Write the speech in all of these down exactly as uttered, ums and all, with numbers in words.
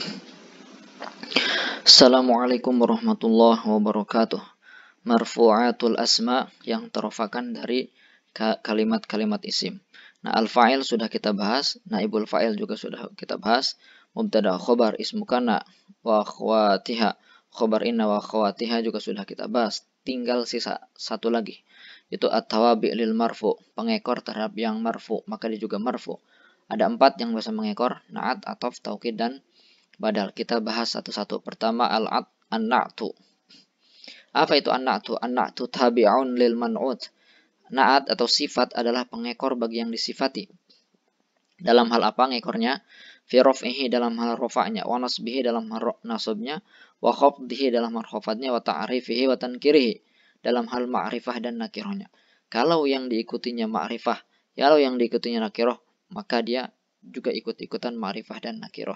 Assalamualaikum warahmatullahi wabarakatuh. Marfu'atul asma yang terfakan dari kalimat-kalimat isim. Nah, al-fa'il sudah kita bahas, naibul fa'il juga sudah kita bahas, mubtada khobar ismu kana wa akhwatiha, khobar inna wa akhwatiha juga sudah kita bahas. Tinggal sisa satu lagi, itu at-tawabi' lil marfu, pengekor terhadap yang marfu, maka dia juga marfu. Ada empat yang bisa mengekor, na'at, ataf, taukid, dan badal. Kita bahas satu-satu. Pertama, al-at, an-na'tu. Apa itu an-na'tu? An-na'tu tabi'un lil man'ut. Na'at atau sifat adalah pengekor bagi yang disifati. Dalam hal apa ngekornya? Fi raf'ihi dalam hal rafa'nya, wa nasbihi dalam hal nasabnya, wa khafdihi dalam hal khafadnya, wa ta'rifihi wa tankirihi dalam hal ma'rifah dan nakirahnya. Kalau yang diikutinya ma'rifah, kalau yang diikutinya nakirah, maka dia juga ikut-ikutan ma'rifah dan nakirah.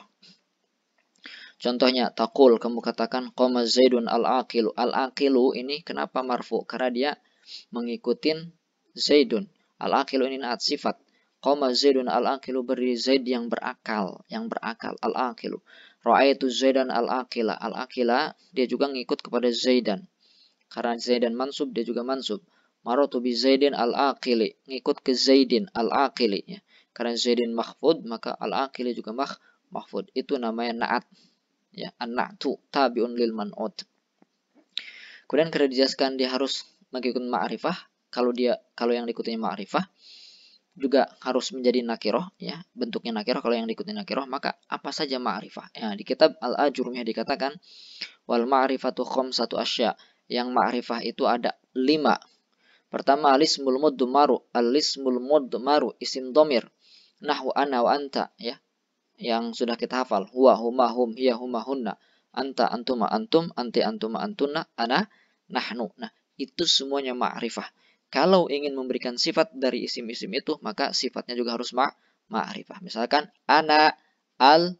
Contohnya, taqul, kamu katakan qama Zaidun al-aqilu. Al-aqilu ini kenapa marfu? Karena dia mengikutin Zaidun. Al-aqilu ini naat sifat. Qama Zaidun al-aqilu, berdiri Zaid yang berakal, yang berakal, al-aqilu. Ra'aitu Zaidan al-aqila. Al-aqila dia juga ngikut kepada Zaidan. Karena Zaidan mansub, dia juga mansub. Maratu bi Zaidin al-aqili, ngikut ke Zaidin al-aqili ya. Karena Zaidin mahfud, maka al-aqili juga mah mahfud. Itu namanya naat. Ya, an-na'tu tabi'un lil man'ut. Kemudian kalau dijelaskan dia harus mengikuti ma'rifah, kalau dia kalau yang diikuti ma'rifah juga harus menjadi nakirah ya, bentuknya nakirah. Kalau yang diikuti nakirah, maka apa saja ma'rifah. Ya, di kitab Al-Ajurumiyah dikatakan wal ma'rifatu khamsatu asya. Yang ma'rifah itu ada lima. Pertama, al-ismul mudmaru, al-ismul mudmaru isim dhamir. Nahwu ana wa anta ya. Yang sudah kita hafal, huwa huma hum hiya huma hunna, anta antuma antum, anti antuma antuna, ana nahnu. Nah, itu semuanya ma'rifah. Kalau ingin memberikan sifat dari isim-isim itu, maka sifatnya juga harus ma ma'rifah. Misalkan ana al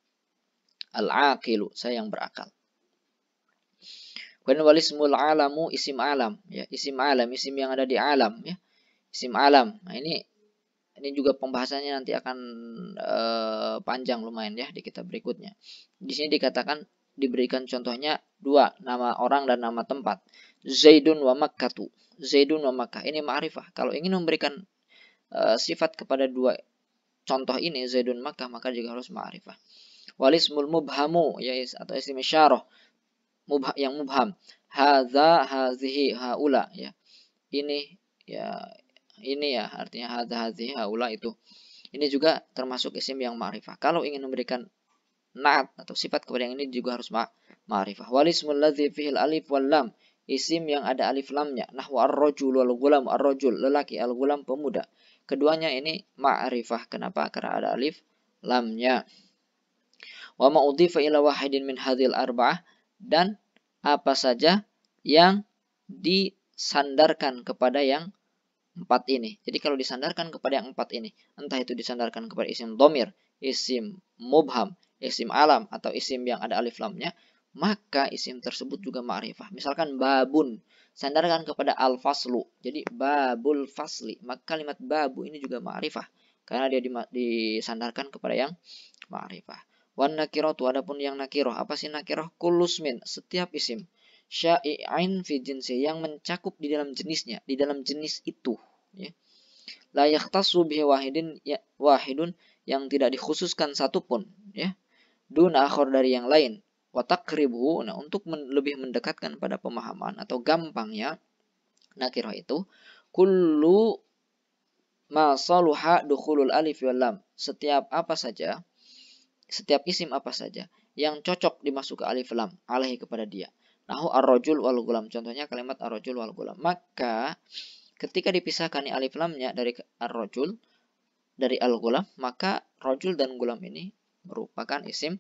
al-aqilu, saya yang berakal. Kemudian walismul alamu isim alam ya, isim alam, isim yang ada di alam ya. Isim alam. Nah, ini Ini juga pembahasannya nanti akan e, panjang lumayan ya di kitab berikutnya. Di sini dikatakan diberikan contohnya dua, nama orang dan nama tempat. Zaidun wa Makkatu. Zaidun wa Makkah. Ini ma'rifah. Kalau ingin memberikan e, sifat kepada dua contoh ini, Zaidun Makkah, maka juga harus ma'rifah. Walismul mubhamu ya, atau isim isyarah mubha, yang mubham. Hadza, hazihi, haula ya. Ini ya ini ya artinya hadza hadhihi haula itu. Ini juga termasuk isim yang ma'rifah. Kalau ingin memberikan na'at atau sifat kepada yang ini juga harus ma'rifah. Walismul ladzi fihi alif wal lam, isim yang ada alif lamnya. Nahwu ar-rajul wal ghulam, ar-rajul lelaki, al-ghulam pemuda. Keduanya ini ma'rifah. Kenapa? Karena ada alif lamnya. Wa ma udhifa ila wahidin min hadhil arba'ah, dan apa saja yang disandarkan kepada yang empat ini. Jadi kalau disandarkan kepada yang empat ini, entah itu disandarkan kepada isim dhamir, isim mubham, isim alam, atau isim yang ada alif lamnya, maka isim tersebut juga ma'rifah. Misalkan babun, sandarkan kepada al-faslu, jadi babul fasli, maka kalimat babu ini juga ma'rifah, karena dia disandarkan kepada yang ma'rifah. Wan nakiratu, adapun yang nakirah, apa sih nakirah? Kulusmin, setiap isim sya'i'ain fi jinsi, yang mencakup di dalam jenisnya, di dalam jenis itu ya. La yakhtassu bihi wahidin ya, wahidun, yang tidak dikhususkan satupun ya, dun akhar dari yang lain. Wa taqribu, nah untuk men, lebih mendekatkan pada pemahaman atau gampangnya nakirah itu, kullu ma saluha dukhulul alif wal lam, setiap apa saja, setiap isim apa saja yang cocok dimasuk ke alif lam alaihi kepada dia. Nahu ar-rajul wal ghulam, contohnya kalimat ar-rajul wal ghulam. Maka ketika dipisahkan alif lamnya dari ar-rajul, dari al-ghulam, maka rajul dan ghulam ini merupakan isim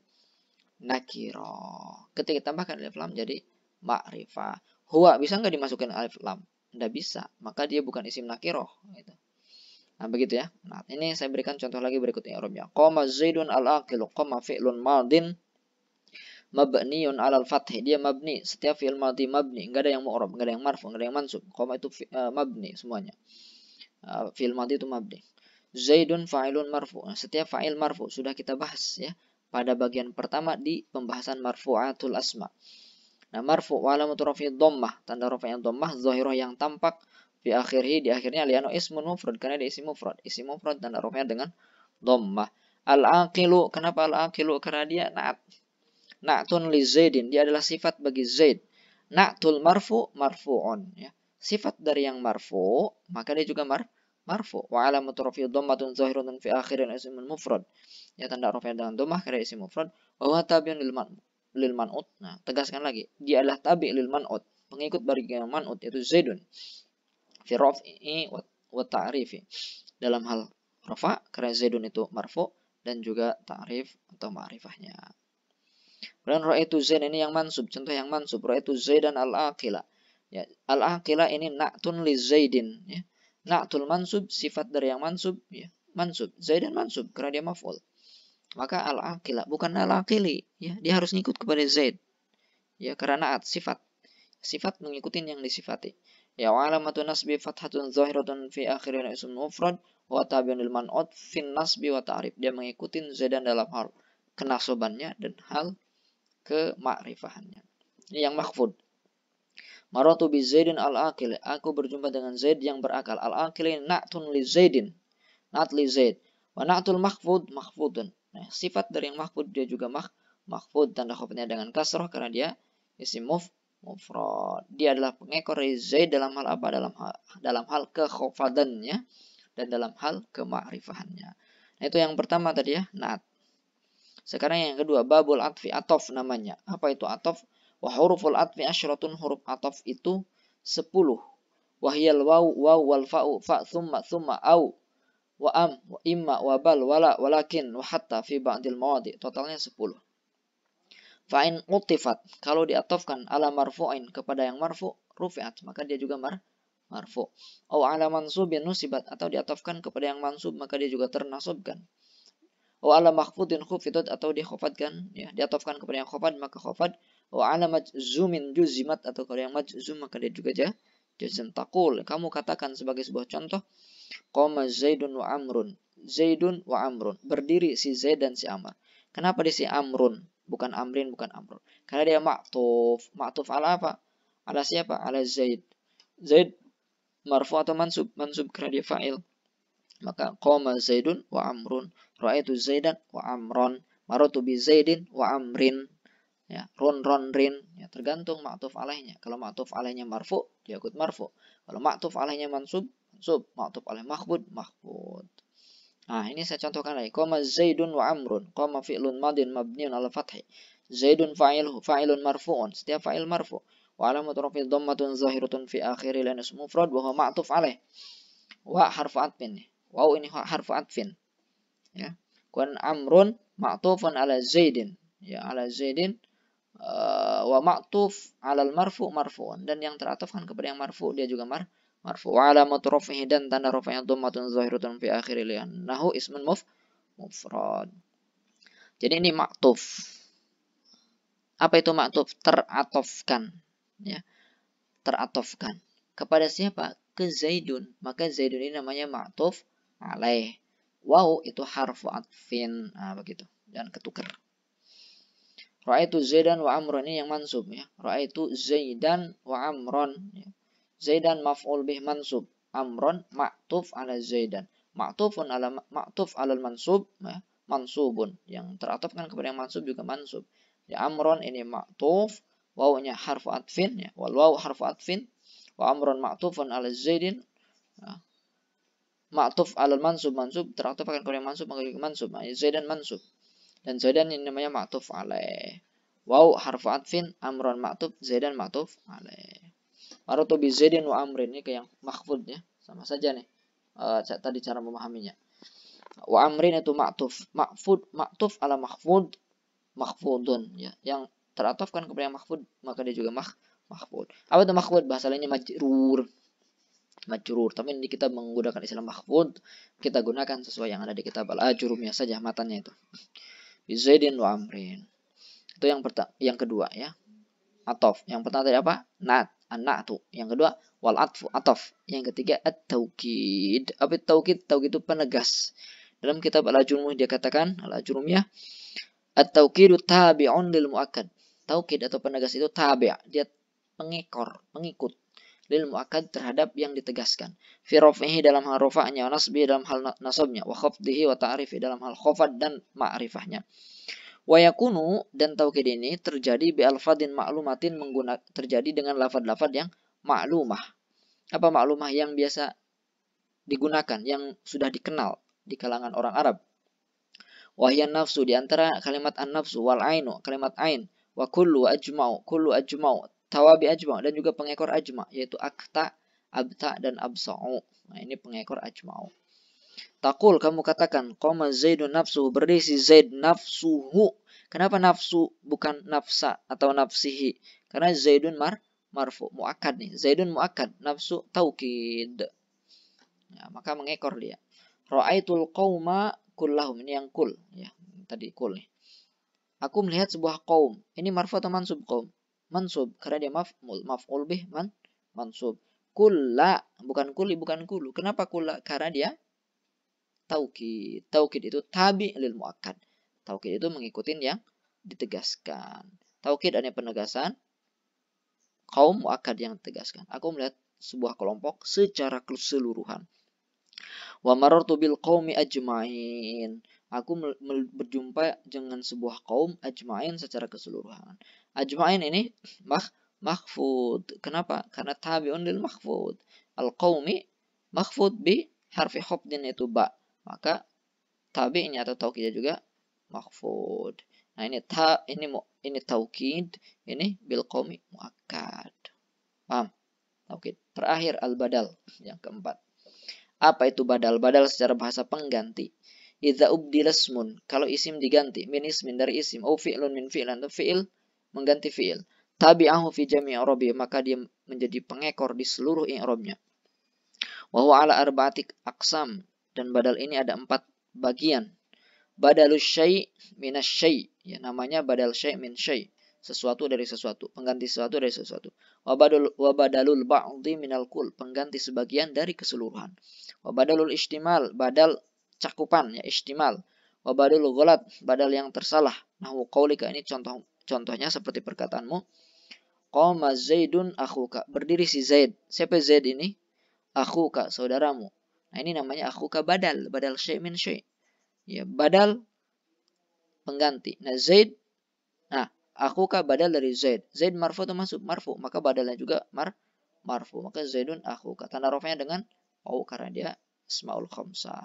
nakirah. Ketika ditambahkan alif lam jadi ma'rifah. Huwa bisa nggak dimasukkan alif lam? Nggak bisa, maka dia bukan isim nakirah gitu. Nah begitu ya. Nah ini saya berikan contoh lagi berikutnya i'rabnya. Qama Zaidun al-aqilu. Qama fi'lun madin mabniun alal fathi, dia mabni, setiap fi'il madhi mabni, enggak ada yang mu'rab, enggak ada yang marfu, enggak ada yang mansub. Qoma itu uh, mabni semuanya. Uh, fi'il madhi itu mabni. Zaidun fa'ilun marfu. Nah, setiap fa'il marfu sudah kita bahas ya. pada bagian pertama di pembahasan marfu'atul asma. Nah, marfu' wa alamatu raf'i dhammah, tanda raf'nya dhammah zahirah yang tampak fi akhirih, di akhirnya liano ismun mufrad, karena dia isim mufrad. Isim mufrad tanda raf'nya dengan dhammah. Al-aqilu, kenapa al-aqilu? Karena dia na'at. Na'tun li Zaidin, dia adalah sifat bagi Zaid. Na'tul marfu' marfu'un, ya. Sifat dari yang marfu', maka dia juga mar marfu'. Wa alamatu raf'i dhammatun zahiratun fi akhirin ismun mufrad. Ya, tanda raf'nya dengan dhammah karena isim mufrad. Wa huwa tabi'un lil man lil man'ut. Nah, tegaskan lagi, dia adalah tabi' lil man'ut, pengikut bagi yang man'ut yaitu Zaidun. Fi raf'i wa ta'rifi. Dalam hal rafa karena Zaidun itu marfu' dan juga ta'rif atau ma'rifahnya. Dan ra'aitu Zaid ini yang mansub, contoh yang mansub, ra'aitu Zaidan al-aqila. Ya, al-aqila ini na'tun li Zaidin, ya. Na'tul mansub, sifat dari yang mansub, ya. Mansub, Zaidan mansub karena dia maf'ul. Maka al-aqila bukan al-aqili, ya. Dia harus ngikut kepada Zaid. Ya, karena na'at sifat. Sifat mengikuti yang disifati. Ya, wa alamatu nasbi fathatun zahiratun fi akhirin ism mufrad wa tabi'un lil man'ut fin nasbi wa ta'rif. Dia mengikuti Zaidan dalam hal kenasobannya dan hal kemakrifahannya. Ini yang makhfud. Maratu bi Zaidin al-aqil. Aku berjumpa dengan Zaid yang berakal. Al-aqil ini na'tun li Zaidin. Na'at li Zaid. Wa na'tul makhfud makhfudun. Nah, sifat dari yang makhfud dia juga makh makhfud, tanda khafdnya dengan kasrah karena dia isim muf mufrad. Dia adalah pengekor dari Zaid dalam hal apa? Dalam hal, dalam hal kekhafadannya dan dalam hal kemakrifahannya. Nah, itu yang pertama tadi ya, na'at. Sekarang yang kedua, babul atfi, atof namanya. Apa itu atof? Wa huruful atfi asyratun, huruf atof itu sepuluh. Wahyal waw, waw wal fa'u, fa thumma thumma au wa am wa imma wa bal wala walakin wa hatta fi ba'dil mawadi. Totalnya sepuluh. Fa'in utifat, kalau diatofkan ala marfu'in kepada yang marfu' rufi'at, maka dia juga mar marfu'. Au ala mansubin nusibat, atau diatofkan kepada yang mansub maka dia juga ternasubkan. Wa ala makhfudin khufidat, atau dikhafatkan, ya, diatofkan kepada yang khafad maka khafad. Wa ala majzumin juzimat, atau kalau yang majzum maka dia juga jazm. Taqul, kamu katakan sebagai sebuah contoh, qama Zaidun wa Amrun. Zaidun wa Amrun, berdiri si Zaid dan si Amr. Kenapa di si Amrun bukan Amrin, bukan Amrun? Karena dia ma'tuf. Ma'tuf ala apa? Ala siapa? Ala Zaid. Zaid marfu atau mansub? Mansub karena dia fa'il. Maka qama Zaidun wa Amrun, ra'aitu Zaidan wa Amron, maratu bi Zaidin wa Amrin. Ya, run ron rin, ya, tergantung ma'tuf alaihnya. Kalau ma'tuf alaihnya marfu, dia ikut marfu. Kalau ma'tuf alaihnya mansub, mansub. Ma'tuf alaih mahfud, mahfud. Nah, ini saya contohkan lagi. Qama Zaidun wa Amrun. Qama fi'lun madin mabniun ala fathi. Zaidun fa'iluhu fa'ilun marfu'un. Setiap fa'il marfu'. Wa alamatu raf'i dhammatun zahiratun fi akhiri lan ism mufrad wa huwa ma'tuf alaih. Wa harfu atfin. Wow, ini harfu atfin. Ya. Kun Amrun ma'tufun ala Zaidin. Ya, ala Zaidin. Uh, wa ma'tuf alal marfu marfu'un, dan yang teratofkan kepada yang marfu dia juga mar marfu. Wa alamatu raf'ihi, dan tanda raf'nya dhammatun zahiratun fi akhiri li'annahu ismun muf mufrad. Jadi ini ma'tuf. Apa itu ma'tuf? Teratofkan, ya. Teratofkan kepada siapa? Ke Zaidun. Maka Zaidun ini namanya ma'tuf alaih. Wow, itu harfu atfin. Nah, begitu. Dan ketukar. Ra'aitu Zaidan wa Amron, ini yang mansub, ya. Ra'aitu Zaidan wa Amron, ya. Zaidan maf'ul bih mansub, Amron ma'tuf ala Zaidan. Ma'tufun ala ma'tuf ala mansub, ya. Mansubun, yang teratofkan kepada yang mansub juga mansub. Ya, Amron ini ma'tuf, wawnya harfu atfin, ya. Wal waw harfu atfin, wa Amron ma'tufun ala Zaidin, ya. Ma'tuf ala mansub, mansub teratofkan kepada yang mansub maka juga mansub. Nah, Zaidan mansub. Dan Zaidan ini namanya ma'tuf alaih. Waw harfu atfin, Amron ma'tuf, Zaidan ma'tuf alaih. Maratu bi Zaidin wa Amrin, ini kayak yang makhfud, ya. Sama saja nih. Uh, tadi cara memahaminya. Wa Amrin itu ma'tuf, ma'fud, ma'tuf ala makhfud, makhfudun, ya. Yang teratofkan kepada yang makhfud maka dia juga makh makhfud. Apa itu makhfud? Bahasa lainnya majrur. Majrur. Tapi ini kita menggunakan istilah makhfud, kita gunakan sesuai yang ada di kitab al-ajurumiyah saja matanya itu. Zaidin wa Amrin. Itu yang pertama, yang kedua, ya. Atof. Yang pertama tadi apa? Nat, an-na'tu. Yang kedua wal atfu, atof. Yang ketiga at-taukid. Apa itu taukid? Taukid itu penegas. Dalam kitab al-ajurumiyah dia katakan, al-ajurumiyah, At-taukidu tabi'un lil muakkad. Taukid atau penegas itu tabi', dia pengekor, pengikut lil muakkad terhadap yang ditegaskan. Fi raf'ihi dalam hal rafa'nya, wa nasbihi dalam hal nasabnya, wa khafdihi wa ta'rifi dalam hal khafad dan ma'rifahnya. Wa yakunu, dan taukid ini terjadi bi alfadin ma'lumatin, menggunakan terjadi dengan lafad-lafad yang maklumah. Apa maklumah? Yang biasa digunakan, yang sudah dikenal di kalangan orang Arab. Wahyan nafsu, di antara kalimat an-nafsu, wal ainu, kalimat ain, wa kullu ajma'u, kullu ajma'u, tawabi ajma', dan juga pengekor ajma', yaitu akta, abta, dan absa'u. Nah, ini pengekor ajma'u. Taqul, kamu katakan, qama Zaidun nafsuhu, berdiri si Zaid nafsuhu. Kenapa nafsu bukan nafsa atau nafsihi? Karena Zaidun mar marfu, muakkad nih. Zaidun muakkad, nafsu taukid. Ya, maka mengekor dia. Ra'aitul qauma kullahum, ini yang kul ya, tadi kul nih. Aku melihat sebuah kaum. Ini marfu atau mansub kaum? Mansub karena dia maf'ul, maf'ul bih man mansub. Kulla, bukan kuli, bukan kulu. Kenapa kulla? Karena dia taukid. Taukid itu tabi lil muakkad. Taukid itu mengikuti yang ditegaskan. Taukid ada penegasan, kaum muakkad yang ditegaskan. Aku melihat sebuah kelompok secara keseluruhan. Wa marartu bil qaumi ajma'in. Aku berjumpa dengan sebuah kaum ajma'in secara keseluruhan. Ajma'in ini mak makhfud. Kenapa? Karena tabi'un lil makhfud. Al qaumi makhfud bi harfi khafdin itu ba. Maka tabi'nya atau taukidnya juga makhfud. Nah, ini ta ini ini taukid, ini bil qaumi muakkad. Paham? Taukid. Terakhir al badal yang keempat. Apa itu badal? Badal secara bahasa pengganti. Idza ubdila ismun, kalau isim diganti min ismin dari isim, au fi'lun min fi'lan, atau fi'il mengganti fi'il. Tabi'ahu fi jami' i'rabi, maka dia menjadi pengekor di seluruh i'rabnya. Wa huwa ala arba'ati aqsam, dan badal ini ada empat bagian. Badalus syai' minas syai', ya namanya badal syai' min syai', sesuatu dari sesuatu, pengganti sesuatu dari sesuatu. Wa badal wa badalul ba'dhi minal kul, pengganti sebagian dari keseluruhan. Wa badalul istimal, badal cakupan ya, istimal. Wa badalul ghalat, badal yang tersalah. Nahwu qaulika, ini contoh contohnya seperti perkataanmu. Qama Zaidun akhuka, berdiri si Zaid. Siapa Zaid ini? Akhuka, saudaramu. Nah, ini namanya akhuka badal, badal syai' min syai'. Ya, badal pengganti. Nah, Zaid, nah, akhuka badal dari Zaid. Zaid marfu atau mansub? Marfu, maka badalnya juga mar marfu. Maka Zaidun akhuka. Tanda rafa'nya dengan au karena dia asmaul khamsah.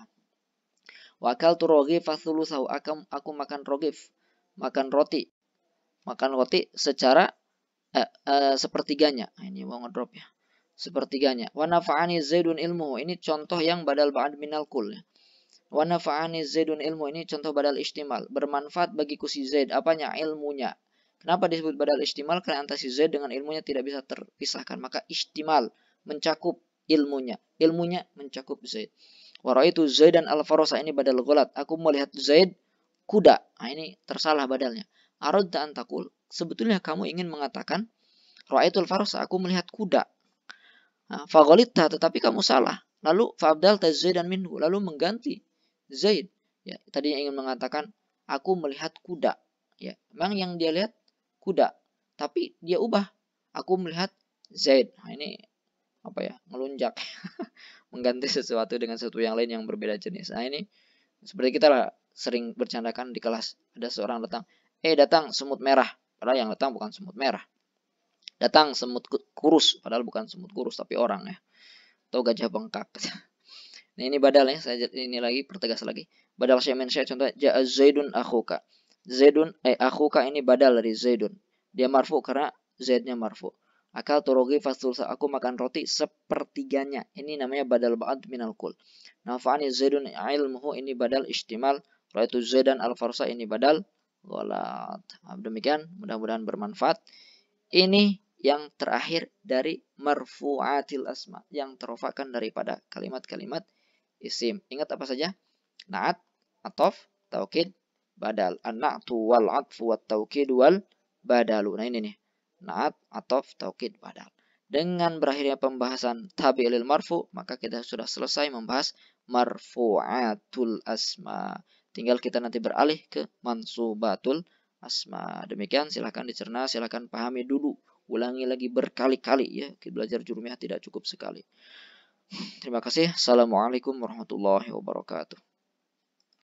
Wa akaltu raghifa thulutsahu, aku, aku makan ragif, makan roti. Makan roti secara eh, eh, sepertiganya. Nah, ini mau ngedrop ya. Sepertiganya. Wa nafa'ani Zaidun ilmuhu, ini contoh yang badal ba'd minal kul ya. Wa nafa'ani Zaidun ilmu, ini contoh badal istimal. Bermanfaat bagiku si Zaid, apanya? Ilmunya. Kenapa disebut badal istimal? Karena antara si Zaid dengan ilmunya tidak bisa terpisahkan. Maka istimal mencakup ilmunya. Ilmunya mencakup Zaid. Wa ra'aitu Zaidan al-farasa, ini badal ghalat. Aku melihat Zaid kuda. Nah, ini tersalah badalnya. Aradta an taqul, sebetulnya kamu ingin mengatakan ra'aitul farasa, aku melihat kuda. Nah, fa ghalitta, tetapi kamu salah. Lalu fa abdalta Zaidan minhu, lalu mengganti Zaid. Ya, tadinya ingin mengatakan aku melihat kuda. Ya, memang yang dia lihat kuda, tapi dia ubah. Aku melihat Zaid. Nah, ini apa ya? Melunjak. Mengganti sesuatu dengan sesuatu yang lain yang berbeda jenis. Nah, ini seperti kita lah sering bercandakan di kelas. Ada seorang datang, "Eh, datang semut merah." Padahal yang datang bukan semut merah. Datang semut kurus, padahal bukan semut kurus tapi orang ya. Atau gajah bengkak. Nah, ini badalnya, saya ini lagi pertegas lagi. Badal syai' min syai', contoh ja'a Zaidun akhuka. Zaidun eh akhuka ini badal dari Zaidun. Dia marfu karena Zaidnya marfu. Akal turogi fasulsa, aku makan roti sepertiganya. Ini namanya badal ba'd minal kul. Nafa'ani Zaidun ilmuhu, ini badal istimal. Ra'aitu Zaidan al-farsa, ini badal ghalat. Nah, demikian, mudah-mudahan bermanfaat. Ini yang terakhir dari marfu'atil asma, yang terofakkan daripada kalimat-kalimat isim. Ingat apa saja? Na'at, atof, taukid, badal. An-na'tu wal 'atfu wat taukid wal badalu. Nah, ini nih. Na'at, atof, taukid, badal. Dengan berakhirnya pembahasan tabi' lil marfu, maka kita sudah selesai membahas marfu'atul asma. tinggal kita nanti beralih ke mansubatul asma. Demikian, silahkan dicerna, silahkan pahami dulu, ulangi lagi berkali-kali ya. Belajar jurumiyah tidak cukup sekali. Terima kasih. Assalamualaikum warahmatullahi wabarakatuh.